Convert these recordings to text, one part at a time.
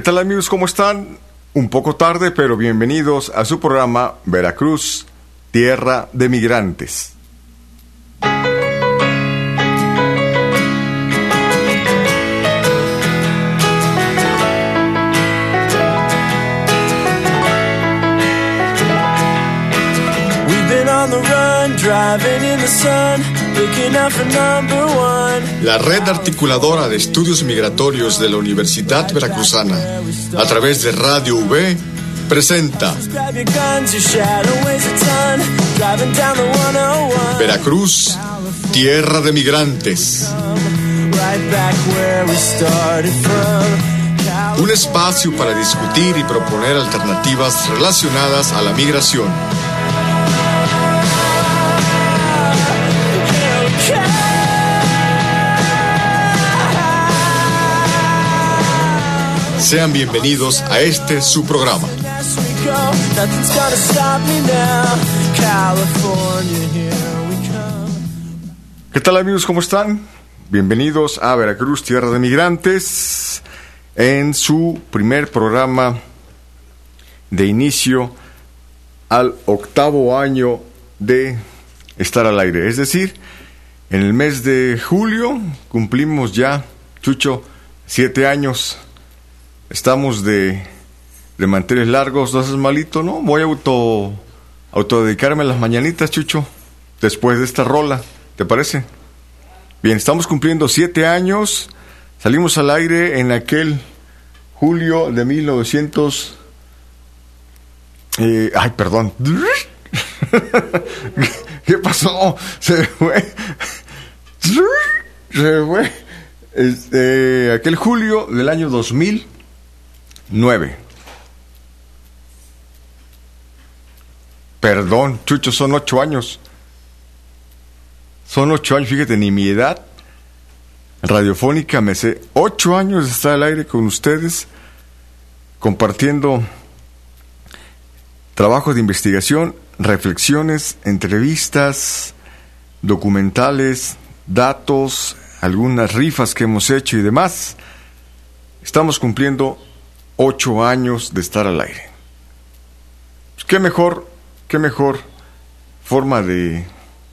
tal amigos? ¿Cómo están? Un poco tarde, pero bienvenidos a su programa Veracruz, Tierra de Migrantes. La Red Articuladora de Estudios Migratorios de la Universidad Veracruzana, a través de Radio V, presenta Veracruz, Tierra de Migrantes. Un espacio para discutir y proponer alternativas relacionadas a la migración. Sean bienvenidos a este su programa. ¿Qué tal amigos? ¿Cómo están? Bienvenidos a Veracruz, Tierra de Migrantes, en su primer programa de inicio al 8º año de estar al aire. Es decir, en el mes de julio cumplimos ya, Chucho, 7 años. Estamos de manteles largos, no seas malito, ¿no? Voy a autodedicarme a las mañanitas, Chucho, después de esta rola, ¿te parece? Bien, estamos cumpliendo 7 años, salimos al aire en aquel julio de 1900... perdón. ¿Qué pasó? Se fue. Aquel julio del año 2009. Perdón, Chucho, son 8 años. Son 8 años, fíjate, ni mi edad radiofónica me sé. 8 años de estar al aire con ustedes, compartiendo trabajos de investigación, reflexiones, entrevistas, documentales, datos, algunas rifas que hemos hecho y demás. Estamos cumpliendo 8 años de estar al aire. Pues qué mejor forma de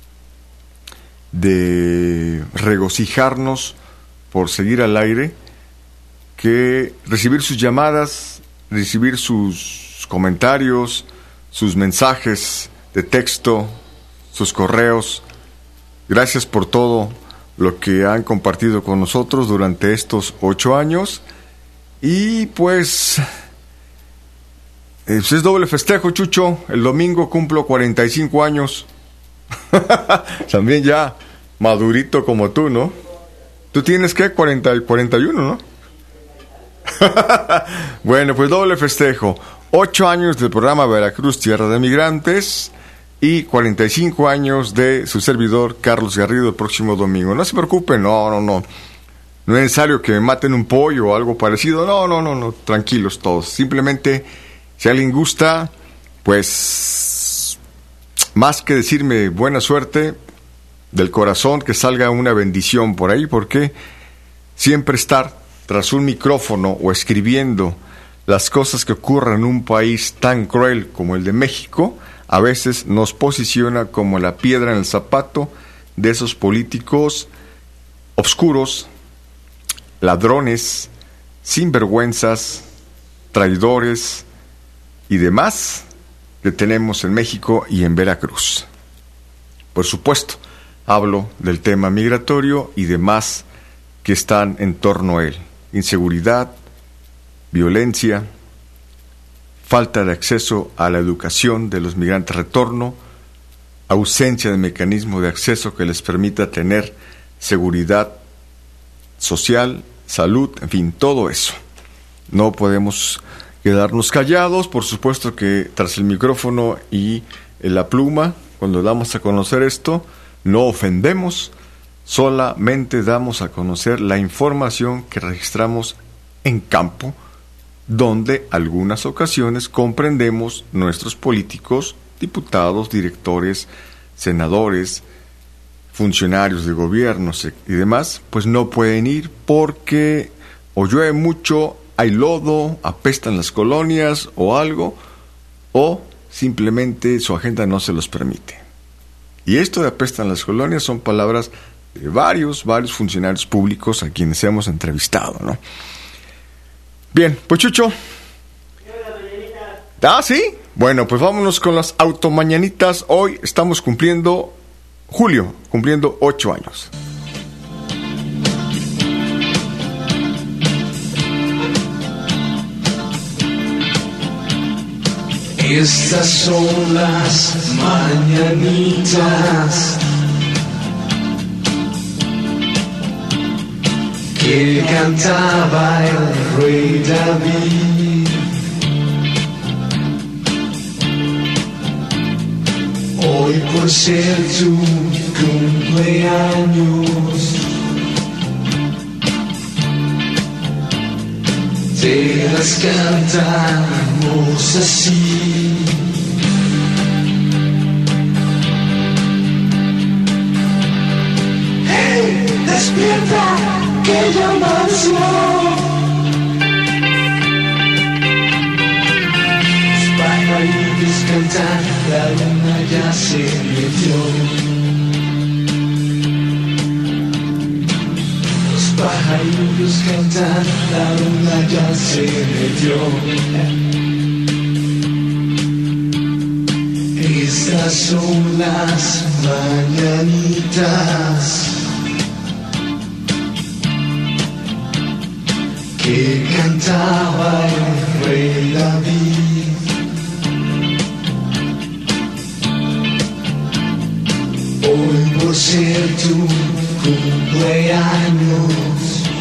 regocijarnos por seguir al aire que recibir sus llamadas, recibir sus comentarios, sus mensajes de texto, sus correos. Gracias por todo lo que han compartido con nosotros durante estos 8 años. Y pues es doble festejo, Chucho. El domingo cumplo 45 años. También ya madurito como tú, ¿no? Tú tienes, ¿qué? 41, ¿no? Bueno, pues doble festejo. 8 años del programa Veracruz, Tierra de Migrantes, y 45 años de su servidor, Carlos Garrido, el próximo domingo. No se preocupen, no. No es necesario que me maten un pollo o algo parecido. No. Tranquilos todos. Simplemente, si alguien gusta, pues, más que decirme buena suerte, del corazón que salga una bendición por ahí, porque siempre estar tras un micrófono o escribiendo las cosas que ocurren en un país tan cruel como el de México, a veces nos posiciona como la piedra en el zapato de esos políticos obscuros, ladrones, sinvergüenzas, traidores y demás que tenemos en México y en Veracruz. Por supuesto, hablo del tema migratorio y demás que están en torno a él. Inseguridad, violencia, falta de acceso a la educación de los migrantes de retorno, ausencia de mecanismo de acceso que les permita tener seguridad social, salud, en fin, todo eso. No podemos quedarnos callados. Por supuesto que tras el micrófono y la pluma, cuando damos a conocer esto, no ofendemos, solamente damos a conocer la información que registramos en campo, donde algunas ocasiones comprendemos nuestros políticos, diputados, directores, senadores, funcionarios de gobierno y demás, pues no pueden ir porque o llueve mucho, hay lodo, apestan las colonias o algo, o simplemente su agenda no se los permite. Y esto de apestan las colonias son palabras de varios funcionarios públicos a quienes hemos entrevistado, ¿no? Bien, pues Chucho. ¿Ah, sí? Bueno, pues vámonos con las automañanitas. Hoy estamos cumpliendo 8 años. Estas son las mañanitas que cantaba el rey David. Hoy por ser tu cumpleaños te las cantamos así. ¡Hey! ¡Despierta! ¡Que ya amaneció! Los pajaritos cantan, la luna ya se metió. Los pajaritos cantan, la luna ya se metió. Estas son las mañanitas que cantaba el rey David. Hoy por ser tu cumpleaños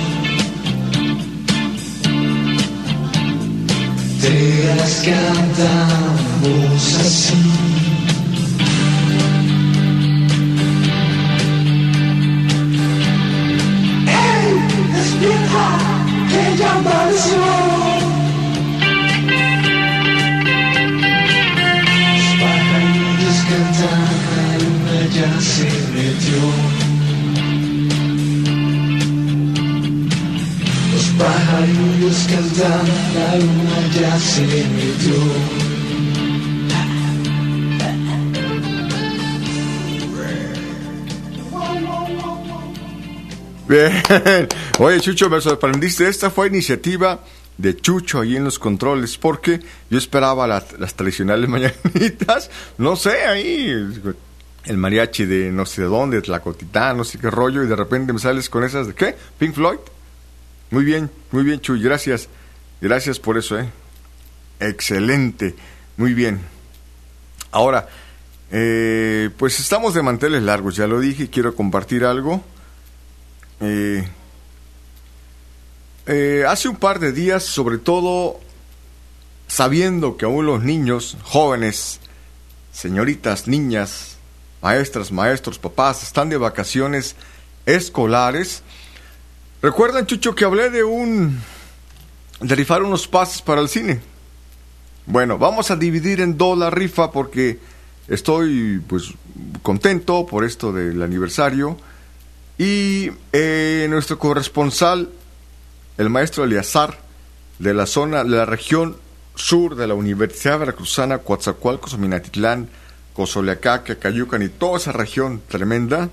te las cantamos así. ¡Hey! ¡Despierta! ¡Que ya amaneció! Los pajaritos cantan, la luna ya se metió. Los pajaritos cantan, la luna ya se metió. Bien. Oye, Chucho, me sorprendiste. Esta fue iniciativa de Chucho ahí en los controles, porque yo esperaba las tradicionales mañanitas, no sé, ahí el mariachi de no sé de dónde, Tlacotitán, no sé qué rollo, y de repente me sales con esas de ¿qué? Pink Floyd. Muy bien, Chuy, gracias por eso, excelente, muy bien. Ahora, pues estamos de manteles largos, ya lo dije, quiero compartir algo. Hace un par de días, sobre todo sabiendo que aún los niños, jóvenes, señoritas, niñas, maestras, maestros, papás, están de vacaciones escolares. ¿Recuerdan, Chucho, que hablé de rifar unos pases para el cine? Bueno, vamos a dividir en dos la rifa porque estoy pues contento por esto del aniversario. Y nuestro corresponsal, el maestro Eleazar, de la zona, de la región sur de la Universidad Veracruzana, Coatzacoalcos, Minatitlán, Cozoleacaque, Cayucan y toda esa región tremenda,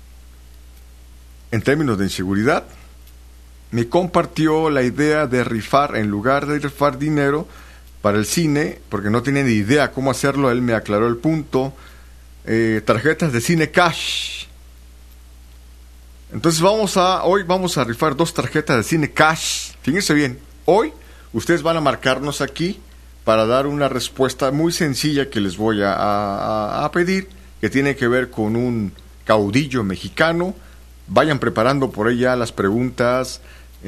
en términos de inseguridad, me compartió la idea de rifar, en lugar de rifar dinero para el cine, porque no tenía ni idea cómo hacerlo, él me aclaró el punto, tarjetas de cine cash. Entonces hoy vamos a rifar 2 tarjetas de cine cash. Fíjense bien, hoy ustedes van a marcarnos aquí para dar una respuesta muy sencilla que les voy a pedir, que tiene que ver con un caudillo mexicano. Vayan preparando por ahí ya las preguntas,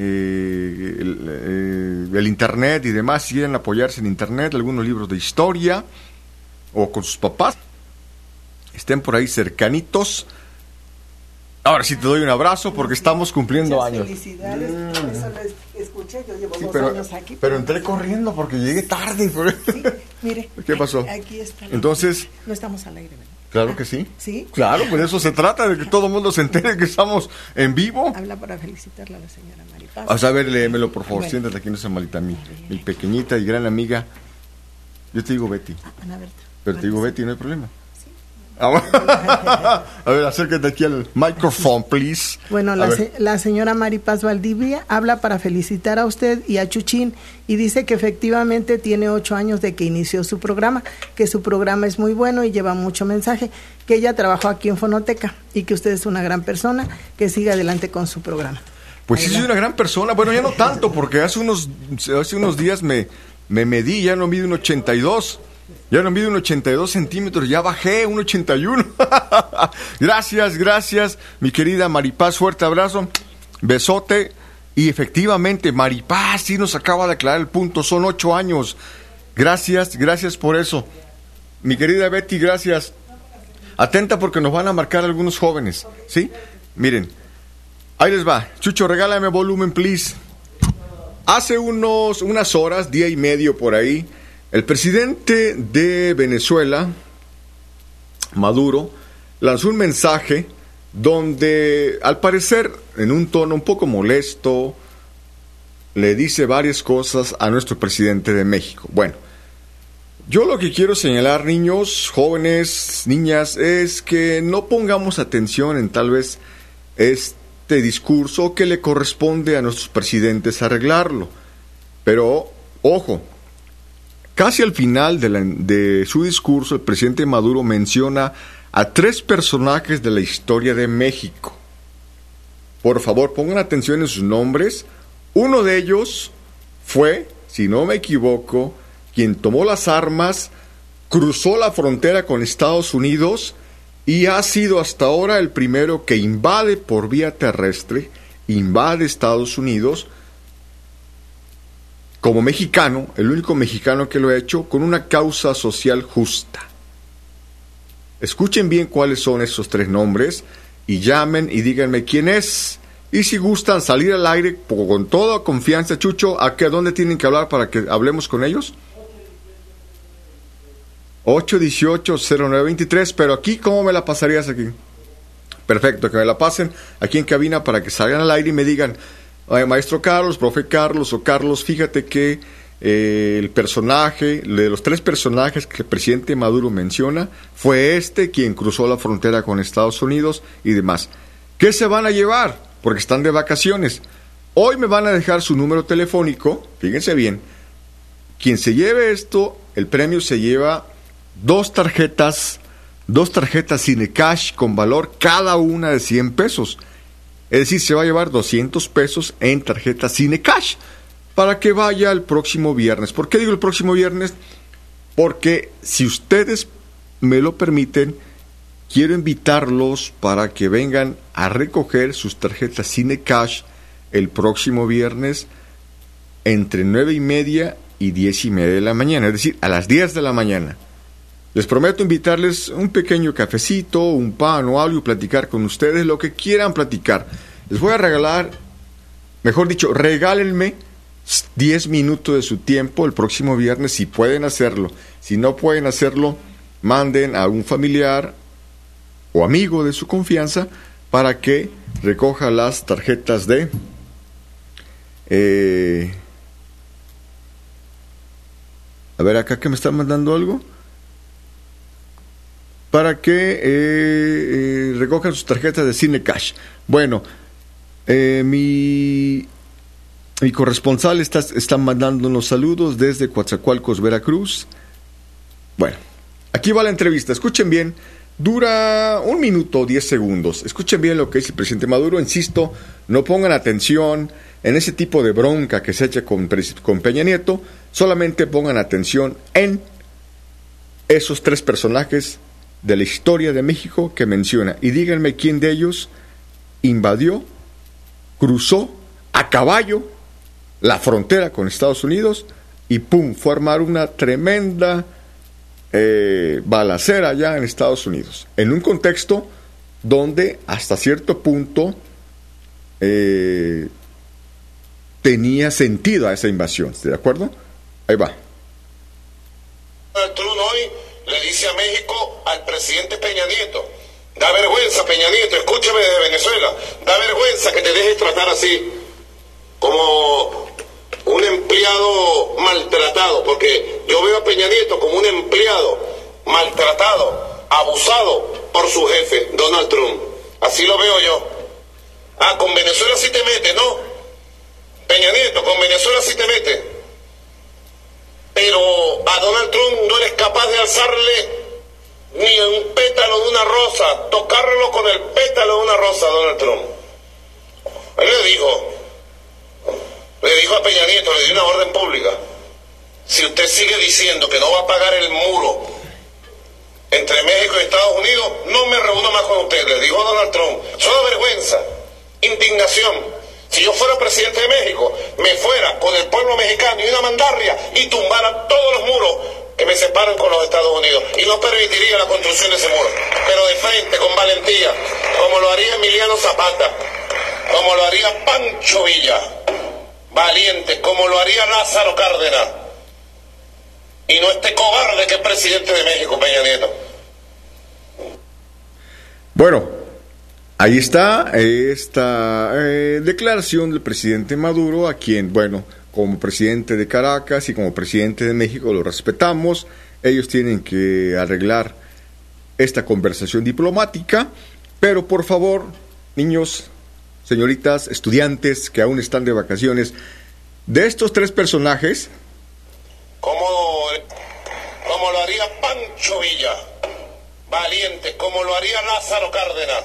el internet y demás, si quieren apoyarse en internet, algunos libros de historia, o con sus papás, estén por ahí cercanitos. Ahora sí te doy un abrazo porque estamos cumpliendo muchas años. Felicidades, eso lo escuché, yo llevo 2 años aquí. Pero entré corriendo porque llegué tarde. Sí, mire. ¿Qué pasó? Aquí está. Entonces, no estamos al aire, ¿verdad? Claro que sí. ¿Sí? Claro, pues de eso se trata, de que todo el mundo se entere que estamos en vivo. Habla para felicitarla a la señora Maripaz. A ver, léemelo, por favor. Bueno. Siéntate aquí, no se malita mi pequeñita y gran amiga. Yo te digo Betty. Ana Berta. Pero te digo Betty, no hay problema. A ver, acércate aquí al microphone, please. Bueno, la señora Maripaz Valdivia habla para felicitar a usted y a Chuchín y dice que efectivamente tiene 8 años de que inició su programa, que su programa es muy bueno y lleva mucho mensaje, que ella trabajó aquí en Fonoteca y que usted es una gran persona, que siga adelante con su programa. Pues sí, soy una gran persona. Bueno, ya no tanto, porque hace unos días me medí, ya no mido un 82. Ya no mido un 82 centímetros, ya bajé un 81. Gracias, mi querida Maripaz, fuerte abrazo, besote. Y efectivamente, Maripaz sí nos acaba de aclarar el punto, son 8 años. Gracias por eso. Mi querida Betty, gracias. Atenta porque nos van a marcar algunos jóvenes, ¿sí? Miren, ahí les va. Chucho, regálame volumen, please. Hace unas horas, día y medio por ahí, el presidente de Venezuela, Maduro, lanzó un mensaje donde, al parecer, en un tono un poco molesto, le dice varias cosas a nuestro presidente de México. Bueno, yo lo que quiero señalar, niños, jóvenes, niñas, es que no pongamos atención en tal vez este discurso que le corresponde a nuestros presidentes arreglarlo. Pero, ojo, casi al final de su discurso, el presidente Maduro menciona a 3 personajes de la historia de México. Por favor, pongan atención en sus nombres. Uno de ellos fue, si no me equivoco, quien tomó las armas, cruzó la frontera con Estados Unidos y ha sido hasta ahora el primero que invade por vía terrestre, invade Estados Unidos, como mexicano, el único mexicano que lo ha hecho, con una causa social justa. Escuchen bien cuáles son esos 3 nombres y llamen y díganme quién es. Y si gustan salir al aire con toda confianza, Chucho, ¿a dónde tienen que hablar para que hablemos con ellos? 818-0923, pero aquí, ¿cómo me la pasarías aquí? Perfecto, que me la pasen aquí en cabina para que salgan al aire y me digan: maestro Carlos, profe Carlos o Carlos, fíjate que el personaje, de los 3 personajes que el presidente Maduro menciona, fue quien cruzó la frontera con Estados Unidos y demás. ¿Qué se van a llevar? Porque están de vacaciones. Hoy me van a dejar su número telefónico, fíjense bien. Quien se lleve esto, el premio se lleva 2 tarjetas Cinecash con valor cada una de 100 pesos. Es decir, se va a llevar 200 pesos en tarjeta Cinecash para que vaya el próximo viernes. ¿Por qué digo el próximo viernes? Porque si ustedes me lo permiten, quiero invitarlos para que vengan a recoger sus tarjetas Cinecash el próximo viernes entre 9:30 y 10:30 de la mañana, es decir, a las 10 de la mañana. Les prometo invitarles un pequeño cafecito, un pan o algo y platicar con ustedes lo que quieran platicar. Les voy a regalar, mejor dicho, regálenme 10 minutos de su tiempo el próximo viernes si pueden hacerlo. Si no pueden hacerlo, manden a un familiar o amigo de su confianza para que recoja las tarjetas de... a ver, acá que me están mandando algo. Para que recojan sus tarjetas de Cinecash. Bueno, mi corresponsal está mandando unos saludos desde Coatzacoalcos, Veracruz. Bueno, aquí va la entrevista. Escuchen bien. Dura 1 minuto 10 segundos. Escuchen bien lo que dice el presidente Maduro. Insisto, no pongan atención en ese tipo de bronca que se echa con Peña Nieto. Solamente pongan atención en esos 3 personajes de la historia de México que menciona. Y díganme quién de ellos invadió, cruzó a caballo la frontera con Estados Unidos y ¡pum!, fue a armar una tremenda balacera allá en Estados Unidos, en un contexto donde hasta cierto punto tenía sentido a esa invasión. ¿De acuerdo? Ahí va. Trudeau hoy le dice a México al presidente Peña Nieto: da vergüenza, Peña Nieto, escúchame desde Venezuela, da vergüenza que te dejes tratar así, como un empleado maltratado, porque yo veo a Peña Nieto como un empleado maltratado, abusado por su jefe, Donald Trump. Así lo veo yo. Ah, con Venezuela sí te metes, ¿no? Peña Nieto, con Venezuela sí te metes. Pero a Donald Trump no eres capaz de alzarle ni un pétalo de una rosa, tocarlo con el pétalo de una rosa a Donald Trump. Él le dijo a Peña Nieto, le dio una orden pública: si usted sigue diciendo que no va a pagar el muro entre México y Estados Unidos, no me reúno más con usted, le dijo a Donald Trump. Solo vergüenza, indignación. Si yo fuera presidente de México, me fuera con el pueblo mexicano y una mandarria y tumbara todos los muros que me separan con los Estados Unidos, y no permitiría la construcción de ese muro, pero de frente, con valentía, como lo haría Emiliano Zapata, como lo haría Pancho Villa, valiente, como lo haría Lázaro Cárdenas, y no este cobarde que es presidente de México, Peña Nieto. Bueno, ahí está esta declaración del presidente Maduro, a quien, bueno, como presidente de Caracas y como presidente de México lo respetamos. Ellos tienen que arreglar esta conversación diplomática, pero por favor, niños, señoritas, estudiantes que aún están de vacaciones, de estos tres personajes, como lo haría Pancho Villa, valiente, como lo haría Lázaro Cárdenas,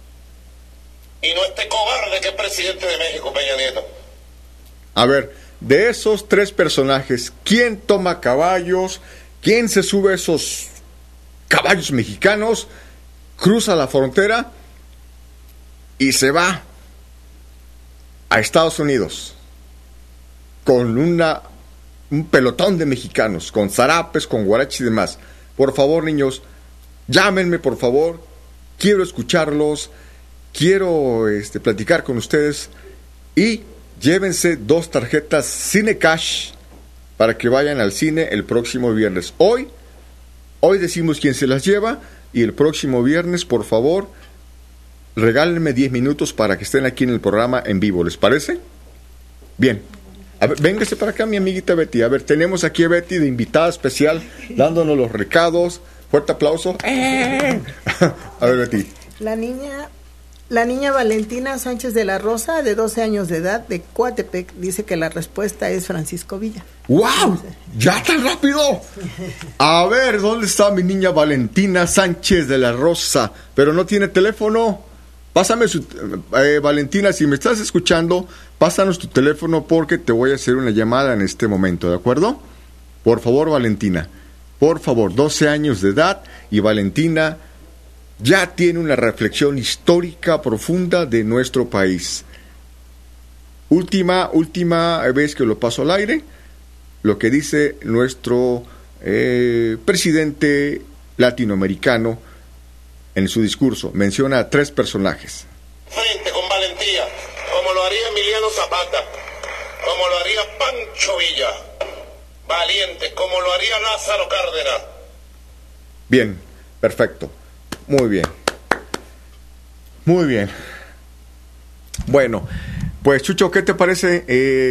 y no este cobarde que es presidente de México, Peña Nieto. A ver, de esos tres personajes, ¿quién toma caballos? ¿Quién se sube a esos caballos mexicanos? Cruza la frontera y se va a Estados Unidos con un pelotón de mexicanos, con zarapes, con guaraches y demás. Por favor, niños, llámenme, por favor. Quiero escucharlos, quiero platicar con ustedes, y llévense 2 tarjetas Cine Cash para que vayan al cine el próximo viernes. Hoy decimos quién se las lleva, y el próximo viernes, por favor, regálenme 10 minutos para que estén aquí en el programa en vivo. ¿Les parece? Bien. A ver, véngase para acá, mi amiguita Betty. A ver, tenemos aquí a Betty de invitada especial, dándonos los recados. Fuerte aplauso. A ver, Betty. La niña Valentina Sánchez de la Rosa, de 12 años de edad, de Coatepec, dice que la respuesta es Francisco Villa. ¡Wow! ¡Ya tan rápido! A ver, ¿dónde está mi niña Valentina Sánchez de la Rosa? Pero no tiene teléfono. Pásame Valentina, si me estás escuchando, pásanos tu teléfono porque te voy a hacer una llamada en este momento, ¿de acuerdo? Por favor, Valentina. Por favor, 12 años de edad, y Valentina ya tiene una reflexión histórica profunda de nuestro país. Última vez que lo paso al aire, lo que dice nuestro presidente latinoamericano en su discurso. Menciona a 3 personajes. Frente, con valentía, como lo haría Emiliano Zapata, como lo haría Pancho Villa, valiente, como lo haría Lázaro Cárdenas. Bien, perfecto. Muy bien. Muy bien. Bueno, pues Chucho, ¿qué te parece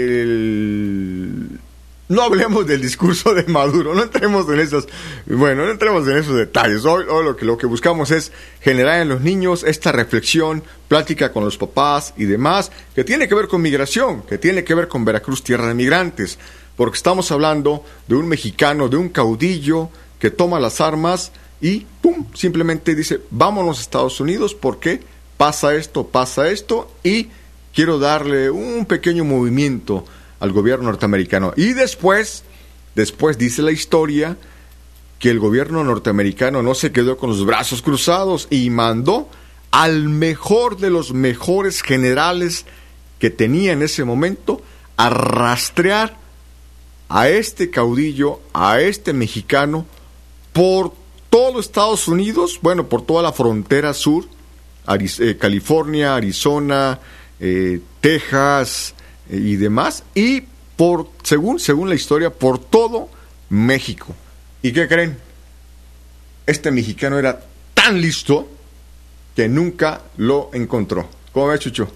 No hablemos del discurso de Maduro, no entremos en esos detalles. Hoy lo que buscamos es generar en los niños esta reflexión, plática con los papás y demás, que tiene que ver con migración, que tiene que ver con Veracruz, tierra de migrantes, porque estamos hablando de un mexicano, de un caudillo que toma las armas y ¡pum!, simplemente dice: vámonos a Estados Unidos porque pasa esto, y quiero darle un pequeño movimiento al gobierno norteamericano. Y después dice la historia que el gobierno norteamericano no se quedó con los brazos cruzados y mandó al mejor de los mejores generales que tenía en ese momento a rastrear a este caudillo, a este mexicano, por todo Estados Unidos, bueno, por toda la frontera sur, California, Arizona, Texas y demás, y según la historia, por todo México. ¿Y qué creen? este mexicano era tan listo que nunca lo encontró. ¿Cómo ves, Chucho?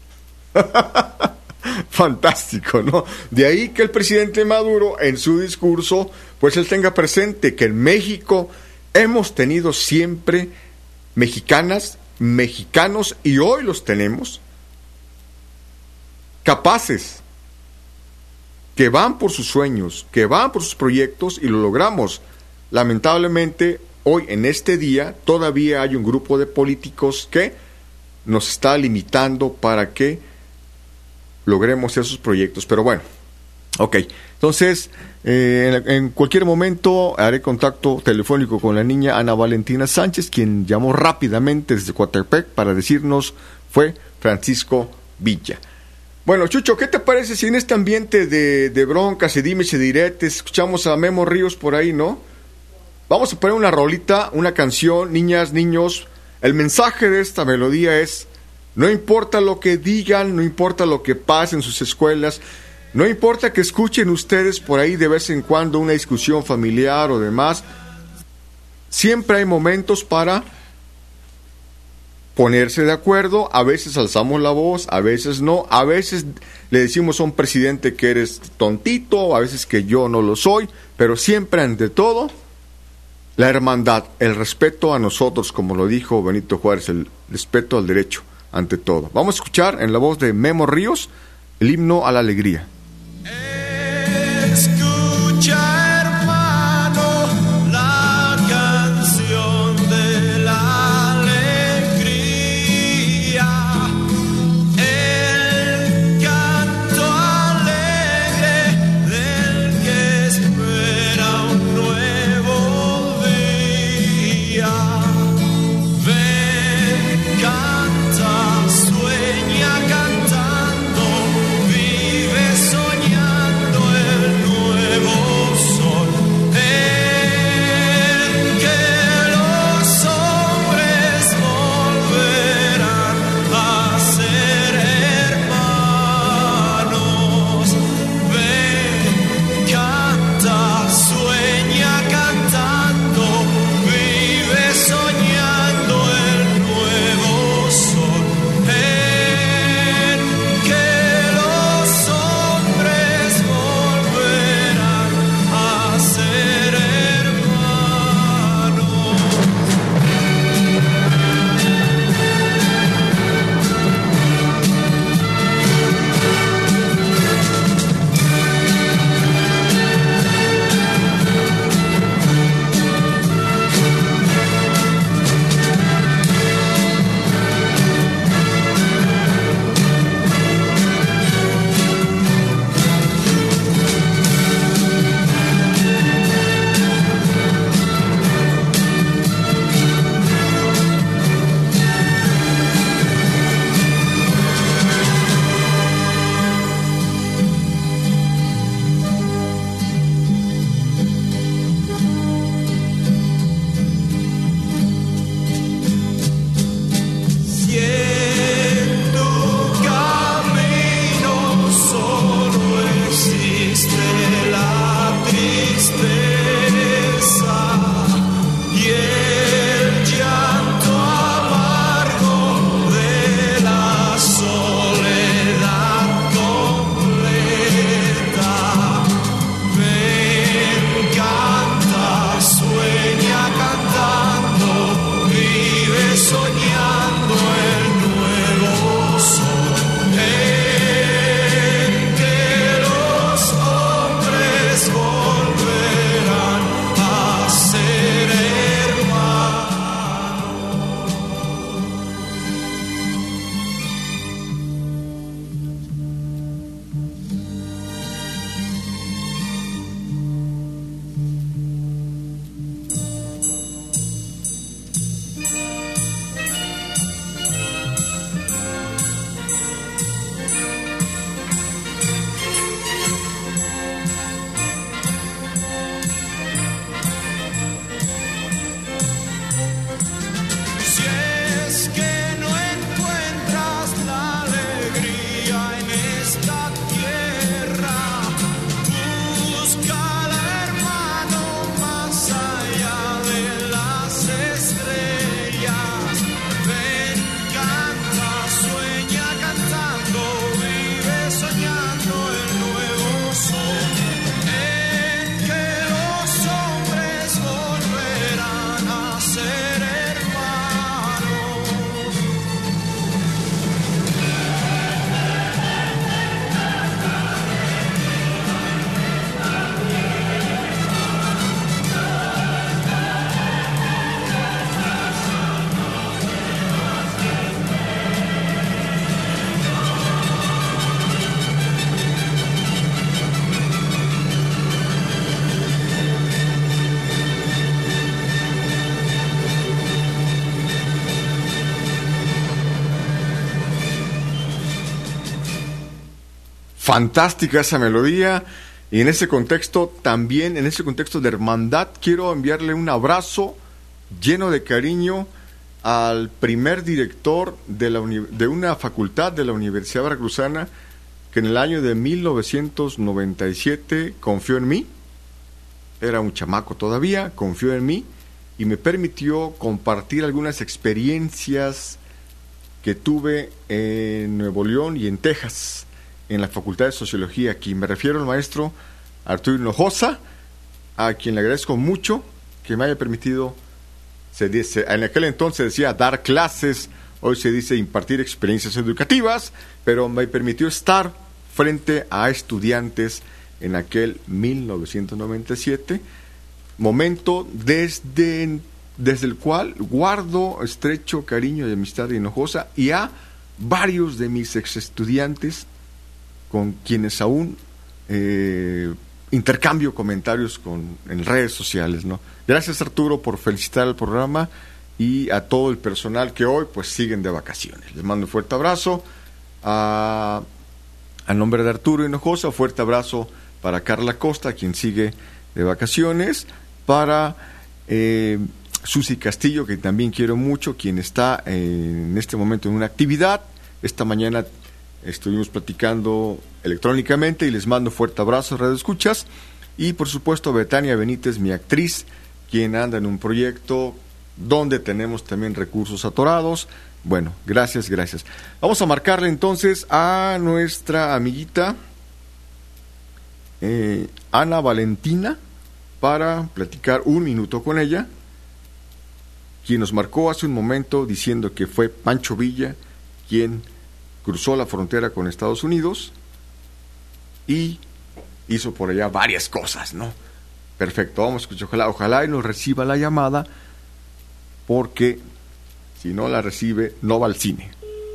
Fantástico, ¿no? De ahí que el presidente Maduro en su discurso, pues él tenga presente que en México hemos tenido siempre mexicanas, mexicanos, y hoy los tenemos, capaces, que van por sus sueños, que van por sus proyectos y lo logramos. Lamentablemente, hoy en este día todavía hay un grupo de políticos que nos está limitando para que logremos esos proyectos. Pero bueno, ok. Entonces, en cualquier momento haré contacto telefónico con la niña Ana Valentina Sánchez, quien llamó rápidamente desde Coatepec para decirnos fue Francisco Villa. Bueno, Chucho, ¿qué te parece si en este ambiente de broncas y dimes y diretes escuchamos a Memo Ríos por ahí, no? Vamos a poner una rolita, una canción, niñas, niños. El mensaje de esta melodía es: no importa lo que digan, no importa lo que pase en sus escuelas, no importa que escuchen ustedes por ahí de vez en cuando una discusión familiar o demás, siempre hay momentos para ponerse de acuerdo. A veces alzamos la voz, a veces no, a veces le decimos a un presidente que eres tontito, a veces que yo no lo soy, pero siempre ante todo la hermandad, el respeto a nosotros, como lo dijo Benito Juárez, el respeto al derecho ante todo. Vamos a escuchar en la voz de Memo Ríos el himno a la alegría. Escucha, hermano, la canción de la alegría, el canto alegre del que espera un nuevo día. Ven, canta, sueña cantando, vive fantástica esa melodía. Y en ese contexto, también en ese contexto de hermandad, quiero enviarle un abrazo lleno de cariño al primer director de una facultad de la Universidad Veracruzana, que en el año de 1997 confió en mí. Era un chamaco todavía, confió en mí y me permitió compartir algunas experiencias que tuve en Nuevo León y en Texas, en la Facultad de Sociología aquí. Me refiero al maestro Arturo Hinojosa, a quien le agradezco mucho que me haya permitido, en aquel entonces decía dar clases, hoy se dice impartir experiencias educativas, pero me permitió estar frente a estudiantes en aquel 1997, momento desde el cual guardo estrecho cariño y amistad de Hinojosa, y a varios de mis ex estudiantes con quienes aún intercambio comentarios en redes sociales, ¿no? Gracias, Arturo, por felicitar al programa y a todo el personal que hoy pues siguen de vacaciones. Les mando un fuerte abrazo a nombre de Arturo Hinojosa, fuerte abrazo para Carla Costa, quien sigue de vacaciones, para Susi Castillo, que también quiero mucho, quien está en este momento en una actividad. Esta mañana estuvimos platicando electrónicamente y les mando fuerte abrazo, Radio Escuchas. Y por supuesto Betania Benítez, mi actriz, quien anda en un proyecto donde tenemos también recursos atorados. Bueno, gracias. Vamos a marcarle entonces a nuestra amiguita Ana Valentina para platicar un minuto con ella, quien nos marcó hace un momento diciendo que fue Pancho Villa quien cruzó la frontera con Estados Unidos y hizo por allá varias cosas, ¿no? Perfecto, vamos a escuchar, ojalá y nos reciba la llamada, porque si no la recibe, no va al cine.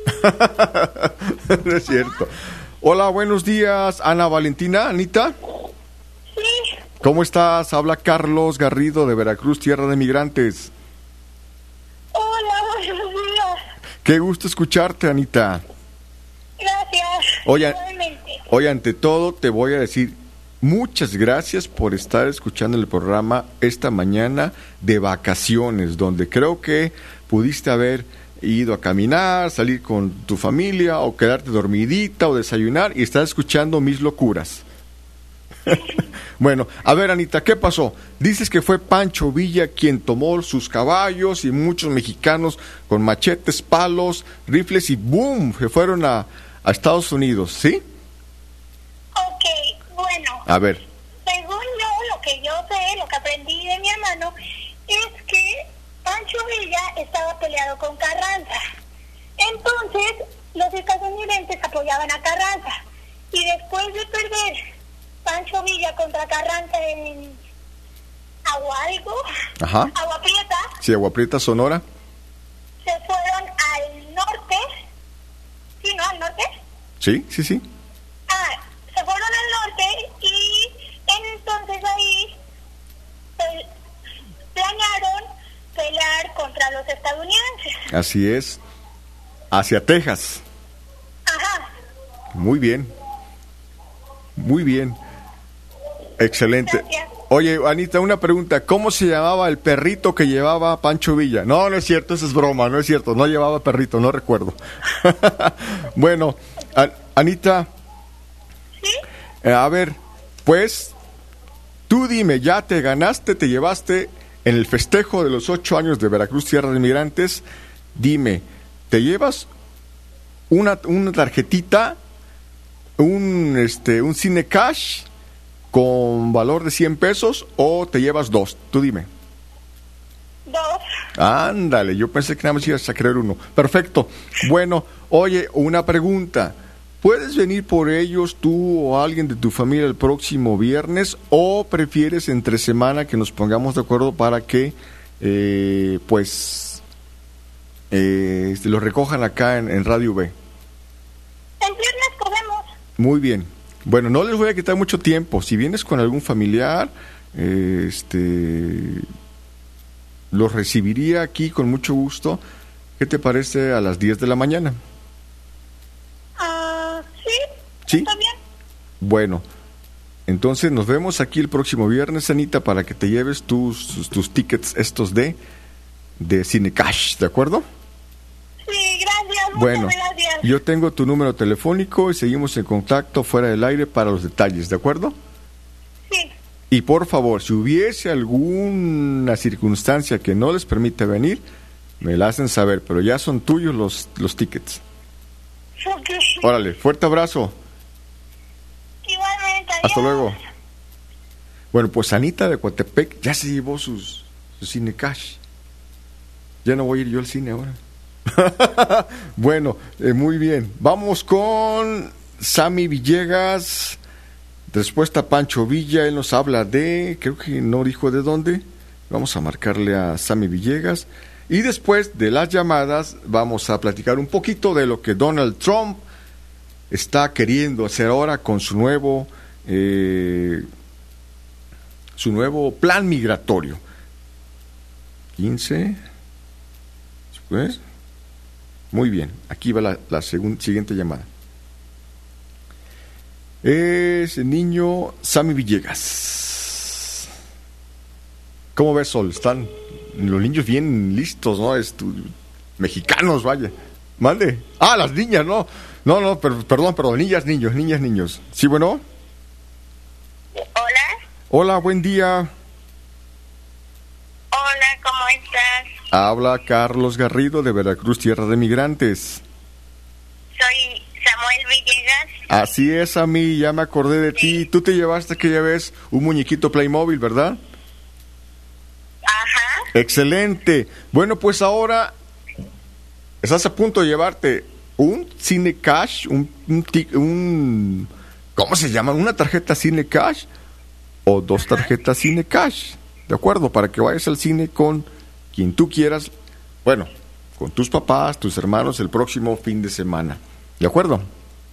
No es cierto. Hola, buenos días, Ana Valentina. Anita. Sí. ¿Cómo estás? Habla Carlos Garrido de Veracruz, tierra de migrantes. Hola, buenos días. Qué gusto escucharte, Anita. Gracias. Igualmente. Oye, ante todo te voy a decir muchas gracias por estar escuchando el programa esta mañana de vacaciones, donde creo que pudiste haber ido a caminar, salir con tu familia o quedarte dormidita o desayunar y estar escuchando mis locuras. Bueno, a ver, Anita, ¿qué pasó? Dices que fue Pancho Villa quien tomó sus caballos y muchos mexicanos con machetes, palos, rifles y ¡boom! Se fueron a Estados Unidos, ¿sí? Ok, bueno. A ver. Según yo, lo que yo sé, lo que aprendí de mi hermano, es que Pancho Villa estaba peleado con Carranza. Entonces, los estadounidenses apoyaban a Carranza. Y después de perder Pancho Villa contra Carranza en Ajá. Agua Prieta. Sí, Agua Prieta, Sonora. Se fueron al norte. ¿Sí, no? ¿Al norte? Sí. Se fueron al norte y entonces ahí planearon pelear contra los estadounidenses. Así es. Hacia Texas. Ajá. Muy bien. Excelente. Gracias. Oye, Anita, una pregunta. ¿Cómo se llamaba el perrito que llevaba Pancho Villa? No es cierto, eso es broma, no es cierto. No llevaba perrito, no recuerdo. Bueno, Anita. ¿Sí? A ver, pues, tú dime, ya te llevaste en el festejo de los 8 años de Veracruz, tierra de migrantes. Dime, ¿te llevas una tarjetita, un Cine Cash con valor de 100 pesos o te llevas 2? Tú dime. 2. Ándale, yo pensé que nada más ibas a querer uno. Perfecto. Bueno, oye, una pregunta. ¿Puedes venir por ellos tú o alguien de tu familia el próximo viernes o prefieres entre semana que nos pongamos de acuerdo para que lo recojan acá en Radio B? El viernes podemos. Muy bien. Bueno, no les voy a quitar mucho tiempo. Si vienes con algún familiar, los recibiría aquí con mucho gusto. ¿Qué te parece a las 10 de la mañana? Sí. ¿Sí? ¿Está bien? Bueno, entonces nos vemos aquí el próximo viernes, Anita, para que te lleves tus tickets estos de Cinecash, ¿de acuerdo? Sí, gracias, Bueno, muchas gracias. yo tengo tu número telefónico y seguimos en contacto fuera del aire para los detalles, ¿de acuerdo? Sí, Y por favor, si hubiese alguna circunstancia que no les permite venir, me la hacen saber, pero ya son tuyos los tickets. ok. Órale, fuerte abrazo. Igualmente, adiós. Hasta luego. Bueno, pues Anita de Coatepec ya se llevó su Cinecash. Ya no voy a ir yo al cine ahora. Bueno, muy bien. Vamos con Sammy Villegas. Respuesta Pancho Villa. Él nos habla de... Creo que no dijo de dónde. Vamos a marcarle a Sammy Villegas. Y después de las llamadas vamos a platicar un poquito de lo que Donald Trump está queriendo hacer ahora con su nuevo plan migratorio. 15. Después. Muy bien. Aquí va la siguiente llamada. Es el niño Sammy Villegas. ¿Cómo ves, Sol? Están los niños bien listos, ¿no? Mexicanos, vaya. Mande. Ah, las niñas, no. No, perdón. Niñas, niños. Sí, bueno. Hola. Hola, buen día. Hola, ¿cómo estás? Habla Carlos Garrido de Veracruz, Tierra de Migrantes. Soy Samuel Villegas. Así es, a mí, ya me acordé de ti. Tú te llevaste aquella vez un muñequito Playmobil, ¿verdad? Ajá. Excelente. Bueno, pues ahora estás a punto de llevarte un Cinecash, un ¿cómo se llama? ¿Una tarjeta Cinecash o dos tarjetas Cinecash? ¿De acuerdo? Para que vayas al cine con quien tú quieras. Bueno, con tus papás, tus hermanos el próximo fin de semana. ¿De acuerdo?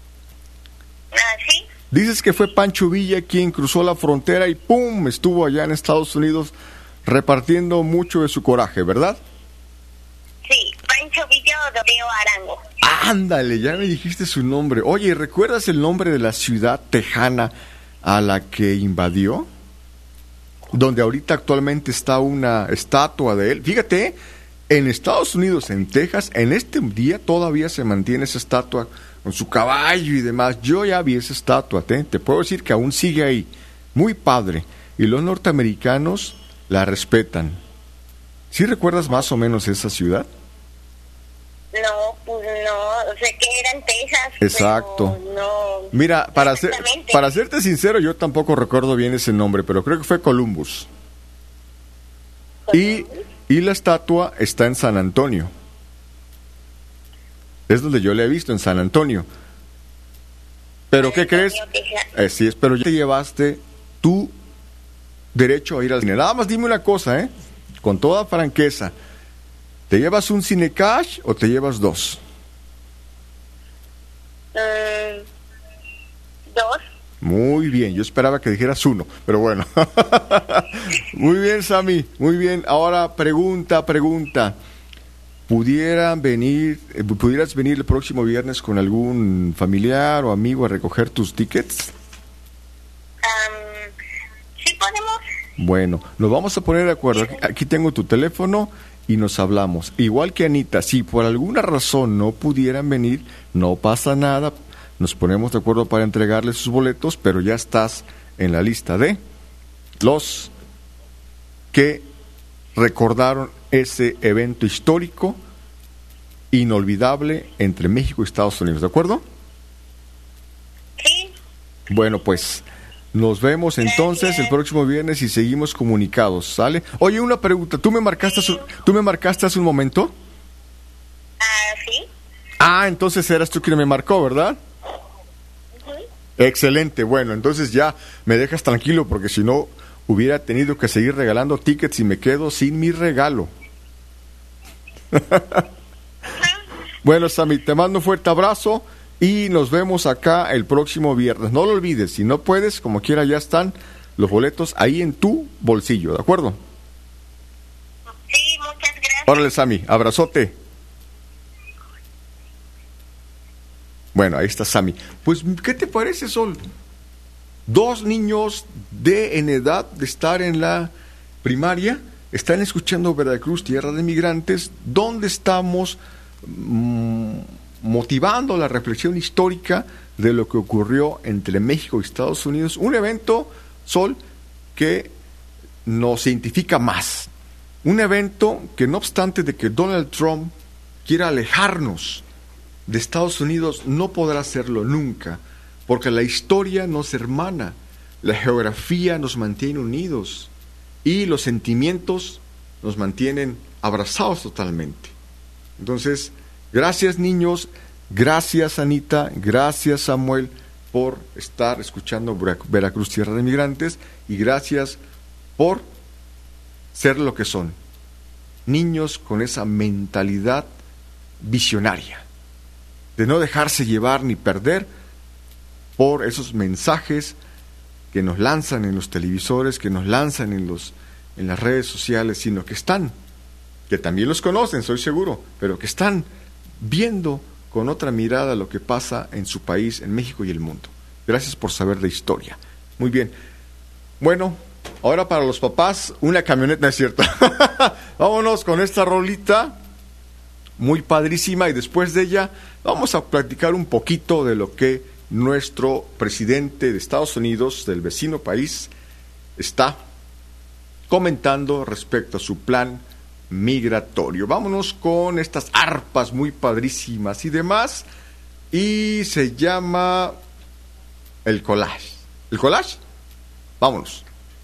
Sí. Dices que fue Pancho Villa quien cruzó la frontera y ¡pum! Estuvo allá en Estados Unidos repartiendo mucho de su coraje, ¿verdad? Sí, Pancho Villa Odoreo Arango. Ándale, ya me dijiste su nombre. Oye, ¿recuerdas el nombre de la ciudad tejana a la que invadió? Donde ahorita actualmente está una estatua de él. Fíjate, en Estados Unidos, en Texas, en este día todavía se mantiene esa estatua con su caballo y demás. Yo ya vi esa estatua, te puedo decir que aún sigue ahí. Muy padre. Y los norteamericanos la respetan. ¿Sí recuerdas más o menos esa ciudad? No, pues no, sé que era en Texas. Exacto. Pero no. Mira, para Exactamente. serte sincero, yo tampoco recuerdo bien ese nombre, pero creo que fue Columbus. Y la estatua está en San Antonio. Es donde yo la he visto, en San Antonio. ¿Pero qué crees? Sí, pero ya te llevaste tu derecho a ir al cine. Nada más dime una cosa, con toda franqueza. ¿Te llevas un Cinecash o te llevas dos? Dos. Muy bien, yo esperaba que dijeras uno, pero bueno. Muy bien, Sammy, muy bien. Ahora pregunta. ¿Pudieras venir el próximo viernes con algún familiar o amigo a recoger tus tickets? Sí podemos. Bueno, nos vamos a poner de acuerdo. Aquí tengo tu teléfono y nos hablamos. Igual que Anita, si por alguna razón no pudieran venir, no pasa nada. Nos ponemos de acuerdo para entregarles sus boletos, pero ya estás en la lista de los que recordaron ese evento histórico inolvidable entre México y Estados Unidos, ¿de acuerdo? Sí. Bueno, pues nos vemos entonces el próximo viernes y seguimos comunicados, ¿sale? Oye, una pregunta, ¿tú me marcaste hace un momento? Sí. Ah, entonces eras tú quien me marcó, ¿verdad? Excelente, bueno, entonces ya me dejas tranquilo porque si no hubiera tenido que seguir regalando tickets y me quedo sin mi regalo. Bueno, Sammy, te mando un fuerte abrazo y nos vemos acá el próximo viernes. No lo olvides, si no puedes, como quiera ya están los boletos ahí en tu bolsillo, ¿de acuerdo? Sí, muchas gracias. Órale, Sammy, abrazote. Bueno, ahí está Sammy. Pues, ¿qué te parece, Sol? 2 niños en edad de estar en la primaria están escuchando Veracruz, tierra de migrantes, donde estamos motivando la reflexión histórica de lo que ocurrió entre México y Estados Unidos. Un evento, Sol, que nos identifica más. Un evento que, no obstante de que Donald Trump quiera alejarnos de Estados Unidos, no podrá hacerlo nunca, porque la historia nos hermana, la geografía nos mantiene unidos y los sentimientos nos mantienen abrazados totalmente. Entonces, gracias niños, gracias Anita, gracias Samuel por estar escuchando Veracruz, tierra de migrantes, y gracias por ser lo que son, niños con esa mentalidad visionaria, de no dejarse llevar ni perder por esos mensajes que nos lanzan en los televisores, que nos lanzan en las redes sociales, sino que están, que también los conocen, soy seguro, pero que están viendo con otra mirada lo que pasa en su país, en México y el mundo. Gracias por saber de historia. Muy bien. Bueno, ahora para los papás, una camioneta, ¿no es cierto? Vámonos con esta rolita muy padrísima, y después de ella vamos a platicar un poquito de lo que nuestro presidente de Estados Unidos, del vecino país, está comentando respecto a su plan migratorio. Vámonos con estas arpas muy padrísimas y demás, y se llama el collage. ¿El collage? Vámonos.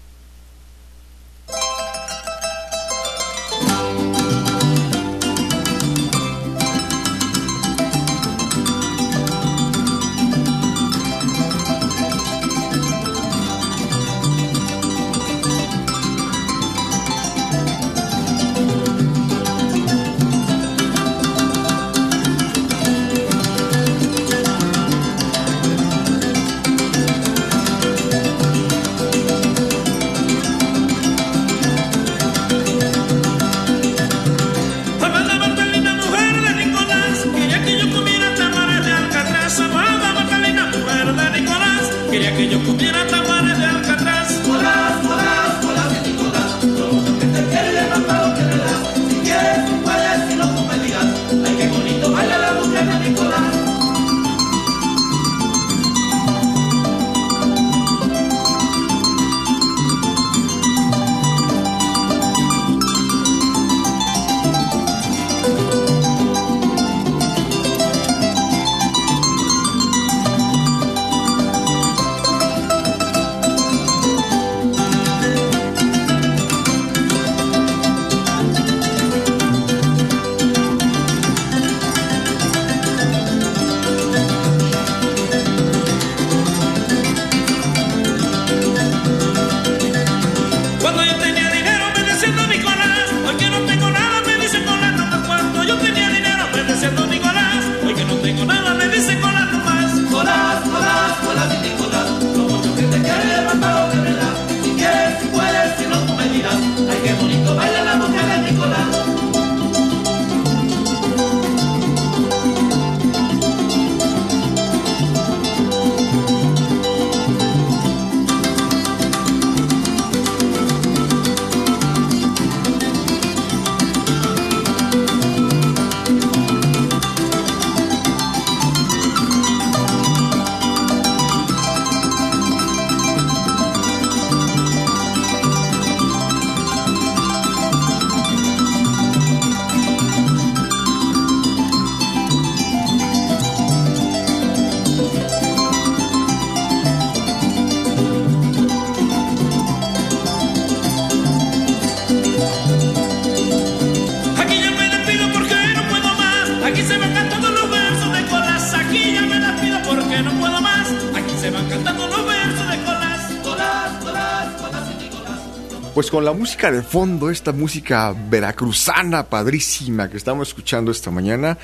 Pues con la música de fondo, esta música veracruzana padrísima que estamos escuchando esta mañana,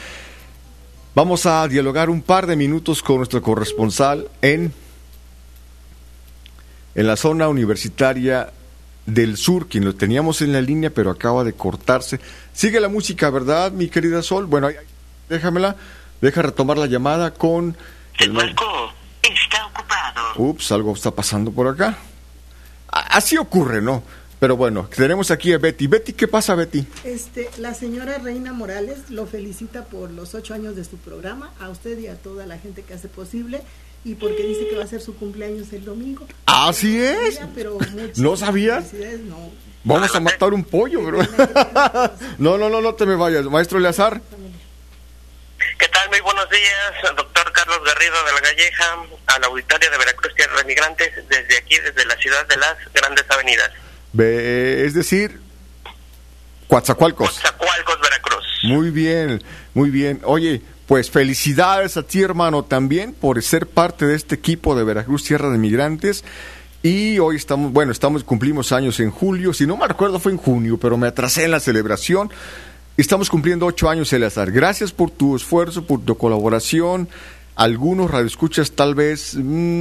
vamos a dialogar un par de minutos con nuestro corresponsal en la zona universitaria del sur, quien lo teníamos en la línea pero acaba de cortarse. Sigue la música, ¿verdad, mi querida Sol? Bueno, deja retomar la llamada con... El marco está ocupado. Ups, algo está pasando por acá. Así ocurre, ¿no? Pero bueno, tenemos aquí a Betty. Betty, ¿qué pasa, Betty? La señora Reina Morales lo felicita por los 8 años de su programa, a usted y a toda la gente que hace posible, y porque dice que va a ser su cumpleaños el domingo. Así es. Pero ¿No sabías? No. Vamos a matar un pollo, bro. No te me vayas. Maestro Eleazar. ¿Qué tal? Muy buenos días, doctor Carlos Garrido de la Galleja, a la auditoria de Veracruz, Tierra de Migrantes, desde aquí, desde la ciudad de las grandes avenidas. Es decir, Coatzacoalcos. Coatzacoalcos, Veracruz. Muy bien, muy bien. Oye, pues felicidades a ti, hermano, también por ser parte de este equipo de Veracruz, Tierra de Migrantes. Y hoy cumplimos años en julio, si no me recuerdo fue en junio, pero me atrasé en la celebración. Estamos cumpliendo 8 años, Eleazar. Gracias por tu esfuerzo, por tu colaboración. Algunos radioescuchas tal vez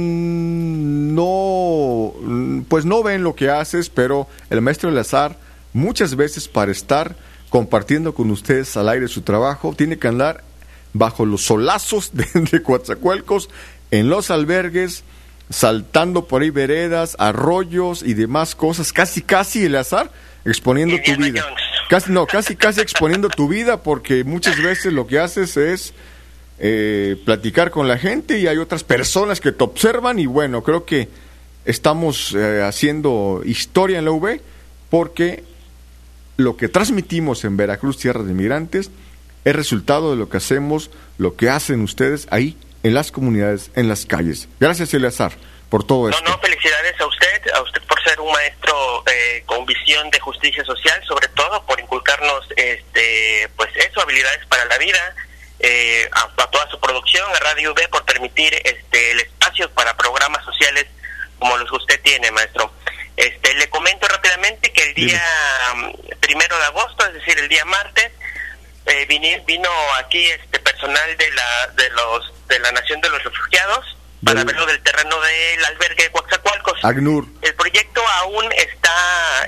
no ven lo que haces, pero el maestro Eleazar muchas veces para estar compartiendo con ustedes al aire su trabajo tiene que andar bajo los solazos de Coatzacoalcos, en los albergues, saltando por ahí veredas, arroyos y demás cosas, casi Eleazar, exponiendo tu vida. Casi exponiendo tu vida, porque muchas veces lo que haces es platicar con la gente y hay otras personas que te observan y bueno, creo que estamos haciendo historia en la UV porque lo que transmitimos en Veracruz, Tierra de Migrantes, es resultado de lo que hacemos, lo que hacen ustedes ahí en las comunidades, en las calles. Gracias, Eleazar, por todo esto. Felicidades a usted por ser un maestro con visión de justicia social, sobre todo por inculcarnos habilidades para la vida, a toda su producción, a Radio UV por permitir el espacio para programas sociales como los que usted tiene, maestro. Le comento rápidamente que el día 1 de agosto, es decir, el día martes, vino aquí personal de la Nación de los Refugiados para ver lo del terreno del albergue de Coatzacoalcos. ACNUR. El proyecto aún está,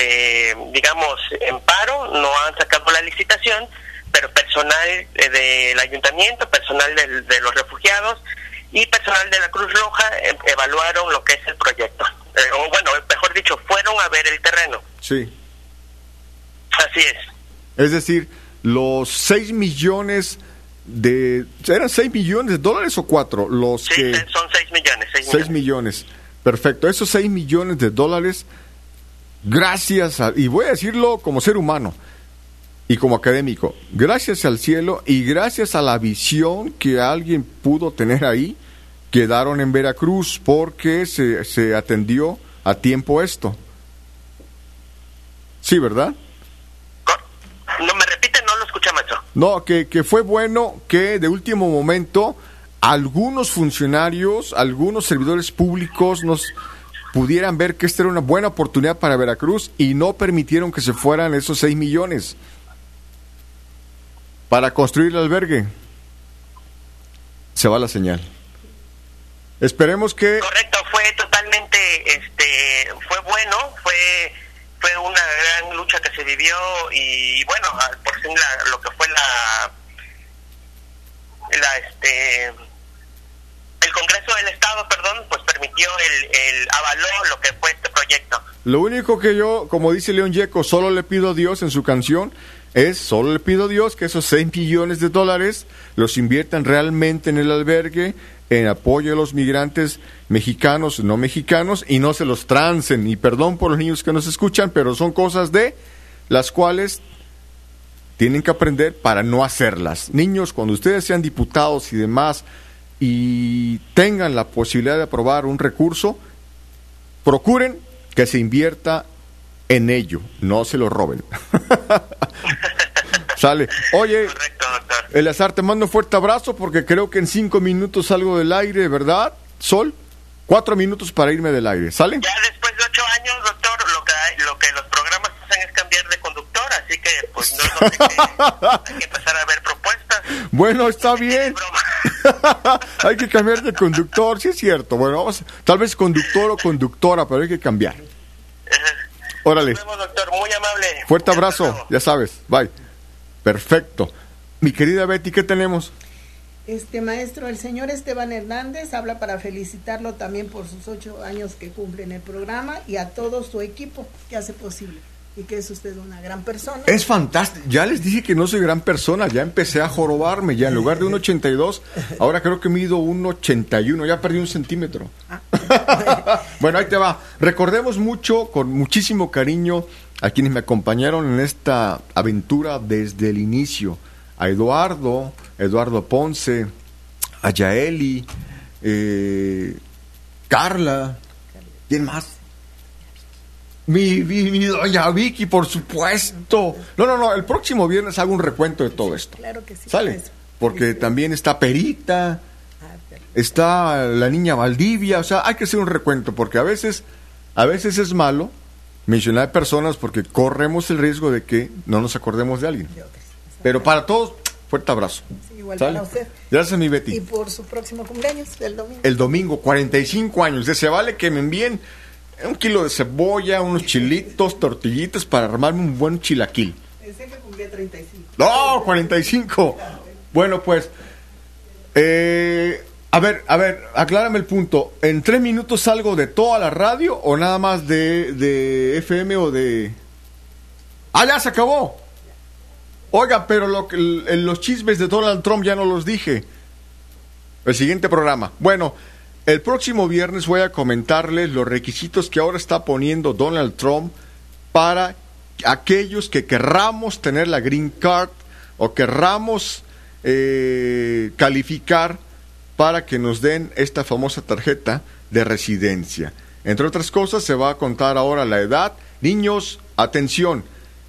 en paro, no han sacado la licitación, pero personal del ayuntamiento, personal de los refugiados y personal de la Cruz Roja evaluaron lo que es el proyecto. Mejor dicho, fueron a ver el terreno. Sí. Así es. Es decir, los 6 millones ¿eran 6 millones de dólares o 4? Sí, son 6 millones. 6 millones. Perfecto. Esos 6 millones de dólares, gracias y voy a decirlo como ser humano y como académico, gracias al cielo y gracias a la visión que alguien pudo tener ahí, quedaron en Veracruz porque se atendió a tiempo esto. Sí, ¿verdad? No me repite, no lo escuché, maestro. No, que fue bueno que de último momento algunos funcionarios, algunos servidores públicos nos pudieran ver que esta era una buena oportunidad para Veracruz y no permitieron que se fueran esos 6 millones para construir el albergue. Se va la señal. Esperemos que... Correcto, fue totalmente, fue bueno, fue una gran lucha que se vivió y bueno, por fin lo que fue el Congreso del Estado, pues permitió avaló lo que fue este proyecto. Lo único que yo, como dice León Gieco, solo le pido a Dios en su canción, solo le pido a Dios que esos 6 millones de dólares los inviertan realmente en el albergue, en apoyo a los migrantes mexicanos, no mexicanos, y no se los trancen. Y perdón por los niños que nos escuchan, pero son cosas de las cuales tienen que aprender para no hacerlas. Niños, cuando ustedes sean diputados y demás y tengan la posibilidad de aprobar un recurso, procuren que se invierta en ello, no se lo roben. Sale. Oye, correcto, doctor. Eleazar, te mando un fuerte abrazo porque creo que en 5 minutos salgo del aire, ¿verdad? Sol, 4 minutos para irme del aire, ¿sale? Ya después de 8 años, doctor, lo que los programas hacen es cambiar de conductor, así que pues no es donde hay que empezar a ver propuestas. Bueno, está bien. Hay que cambiar de conductor, sí es cierto. Bueno, tal vez conductor o conductora, pero hay que cambiar. Órale. Nos vemos, doctor, muy amable. Fuerte abrazo, ya sabes, bye. Perfecto. Mi querida Betty, ¿qué tenemos? Maestro, el señor Esteban Hernández habla para felicitarlo también por sus 8 años que cumple en el programa y a todo su equipo que hace posible. Y que es usted una gran persona. Es fantástico. Ya les dije que no soy gran persona. Ya empecé a jorobarme. Ya en lugar de 1.82, ahora creo que mido 1.81. Ya perdí 1 centímetro. Bueno, ahí te va. Recordemos mucho, con muchísimo cariño, a quienes me acompañaron en esta aventura desde el inicio. A Eduardo Ponce, a Yaeli, Carla. ¿Quién más? Mi doña Vicky, por supuesto. No, el próximo viernes hago un recuento de todo esto. Claro que sí. ¿Sale? Porque también está Perita, está la niña Valdivia, o sea, hay que hacer un recuento, porque a veces es malo mencionar personas porque corremos el riesgo de que no nos acordemos de alguien. Pero para todos, fuerte abrazo. Sí, igual ¿sale? para usted. Gracias, mi Betty. Y por su próximo cumpleaños, el domingo. El domingo, 45 años. Se vale que me envíen 1 kilo de cebolla, unos chilitos, tortillitas para armarme un buen chilaquil. Pensé que cumplía 35. ¡No! 45. Bueno, pues, a ver, aclárame el punto. ¿En 3 minutos salgo de toda la radio o nada más de FM o de...? ¡Ah, ya se acabó! Oiga, pero los chismes de Donald Trump ya no los dije. El siguiente programa. Bueno, el próximo viernes voy a comentarles los requisitos que ahora está poniendo Donald Trump para aquellos que querramos tener la Green Card o querramos calificar para que nos den esta famosa tarjeta de residencia. Entre otras cosas, se va a contar ahora la edad. Niños, atención.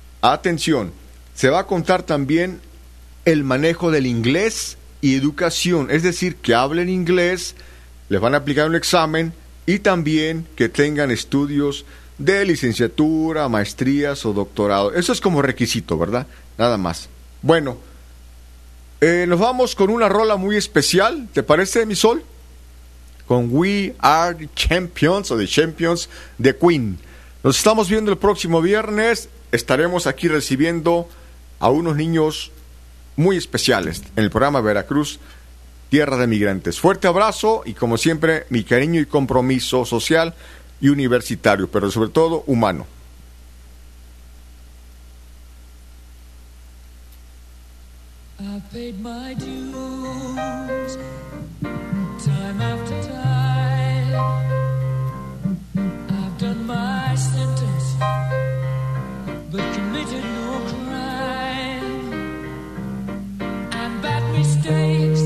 Se va a contar también el manejo del inglés y educación, es decir, que hablen inglés, les van a aplicar un examen y también que tengan estudios de licenciatura, maestrías o doctorado. Eso es como requisito, ¿verdad? Nada más. Bueno, nos vamos con una rola muy especial, ¿te parece, mi sol? Con We Are the Champions o The Champions de Queen. Nos estamos viendo el próximo viernes. Estaremos aquí recibiendo a unos niños muy especiales en el programa Veracruz, Tierra de Migrantes. Fuerte abrazo y, como siempre, mi cariño y compromiso social y universitario, pero sobre todo humano. I paid my dues time after time. I've done my sentence, but committed no crime. And bad mistakes,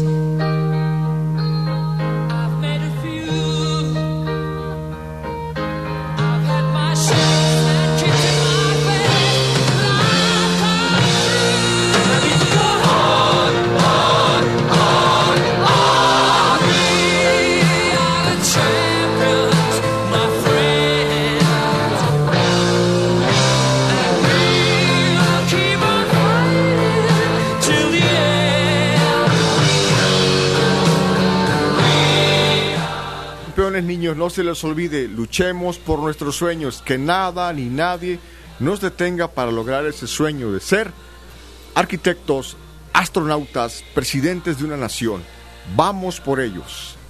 I've made a few. I've had my shakes and kicks in my face, but I've come through. Let me go on. We are the champions, my friends. And we'll keep on fighting till the end. Campeones, niños, no se les olvide, luchemos por nuestros sueños, que nada ni nadie nos detenga para lograr ese sueño de ser arquitectos, astronautas, presidentes de una nación. Vamos por ellos.